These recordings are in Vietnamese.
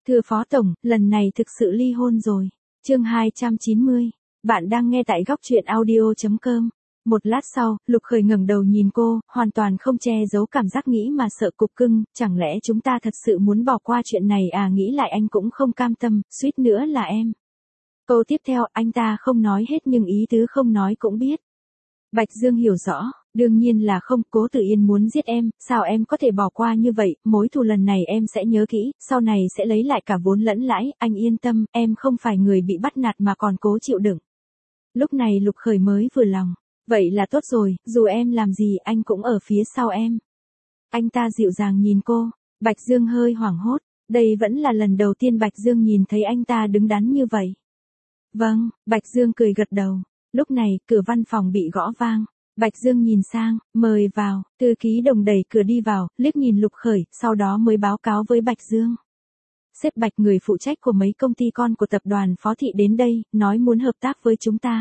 Thưa Phó Tổng, lần này thực sự ly hôn rồi. Chương 290. Bạn đang nghe tại góc truyện audio.com. Một lát sau, Lục Khởi ngẩng đầu nhìn cô, hoàn toàn không che giấu cảm giác nghĩ mà sợ. Cục cưng, chẳng lẽ chúng ta thật sự muốn bỏ qua chuyện này à? Nghĩ lại anh cũng không cam tâm, suýt nữa là em. Câu tiếp theo anh ta không nói hết nhưng ý tứ không nói cũng biết. Bạch Dương hiểu rõ, đương nhiên là không. Cố Tử Yên muốn giết em, sao em có thể bỏ qua như vậy? Mối thù lần này em sẽ nhớ kỹ, sau này sẽ lấy lại cả vốn lẫn lãi. Anh yên tâm, em không phải người bị bắt nạt mà còn cố chịu đựng. Lúc này Lục Khởi mới vừa lòng. Vậy là tốt rồi, dù em làm gì anh cũng ở phía sau em. Anh ta dịu dàng nhìn cô. Bạch Dương hơi hoảng hốt. Đây vẫn là lần đầu tiên Bạch Dương nhìn thấy anh ta đứng đắn như vậy. Vâng, Bạch Dương cười gật đầu. Lúc này, cửa văn phòng bị gõ vang. Bạch Dương nhìn sang, mời vào. Thư ký Đồng đẩy cửa đi vào, liếc nhìn Lục Khởi, sau đó mới báo cáo với Bạch Dương. Sếp Bạch, người phụ trách của mấy công ty con của tập đoàn Phó Thị đến đây, nói muốn hợp tác với chúng ta.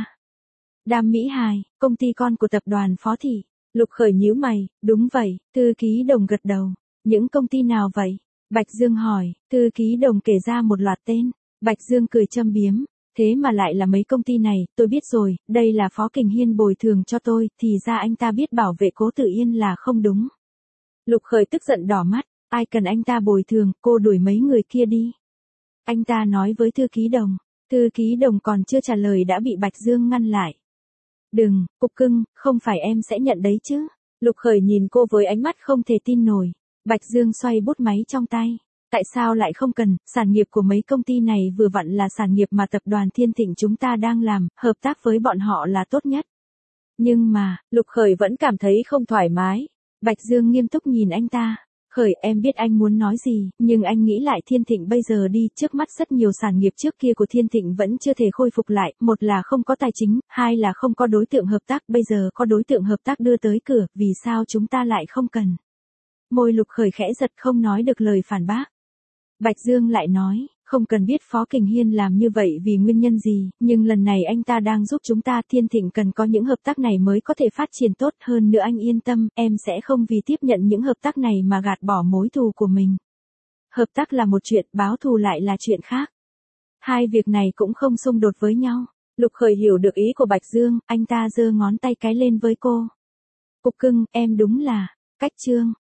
Đàm Mỹ Hài, công ty con của tập đoàn Phó Thị. Lục Khởi nhíu mày, đúng vậy. Thư ký Đồng gật đầu. Những công ty nào vậy? Bạch Dương hỏi. Thư ký Đồng kể ra một loạt tên. Bạch Dương cười châm biếm. Thế mà lại là mấy công ty này, tôi biết rồi, đây là Phó Kình Hiên bồi thường cho tôi, thì ra anh ta biết bảo vệ Cố Tử Yên là không đúng. Lục Khởi tức giận đỏ mắt, ai cần anh ta bồi thường, cô đuổi mấy người kia đi. Anh ta nói với thư ký Đồng. Thư ký Đồng còn chưa trả lời đã bị Bạch Dương ngăn lại. Đừng, Cục cưng, không phải em sẽ nhận đấy chứ. Lục Khởi nhìn cô với ánh mắt không thể tin nổi. Bạch Dương xoay bút máy trong tay. Tại sao lại không cần? Sản nghiệp của mấy công ty này vừa vặn là sản nghiệp mà tập đoàn Thiên Thịnh chúng ta đang làm, hợp tác với bọn họ là tốt nhất. Nhưng mà, Lục Khởi vẫn cảm thấy không thoải mái. Bạch Dương nghiêm túc nhìn anh ta. Khởi, em biết anh muốn nói gì, nhưng anh nghĩ lại Thiên Thịnh bây giờ đi, trước mắt rất nhiều sản nghiệp trước kia của Thiên Thịnh vẫn chưa thể khôi phục lại, một là không có tài chính, hai là không có đối tượng hợp tác, bây giờ có đối tượng hợp tác đưa tới cửa, vì sao chúng ta lại không cần? Môi Lục Khởi khẽ giật không nói được lời phản bác. Bạch Dương lại nói, không cần biết Phó Kình Hiên làm như vậy vì nguyên nhân gì, nhưng lần này anh ta đang giúp chúng ta. Thiên Thịnh cần có những hợp tác này mới có thể phát triển tốt hơn nữa. Anh yên tâm, em sẽ không vì tiếp nhận những hợp tác này mà gạt bỏ mối thù của mình. Hợp tác là một chuyện, báo thù lại là chuyện khác. Hai việc này cũng không xung đột với nhau. Lục Khởi hiểu được ý của Bạch Dương, anh ta giơ ngón tay cái lên với cô. Cục cưng, em đúng là, cách chương.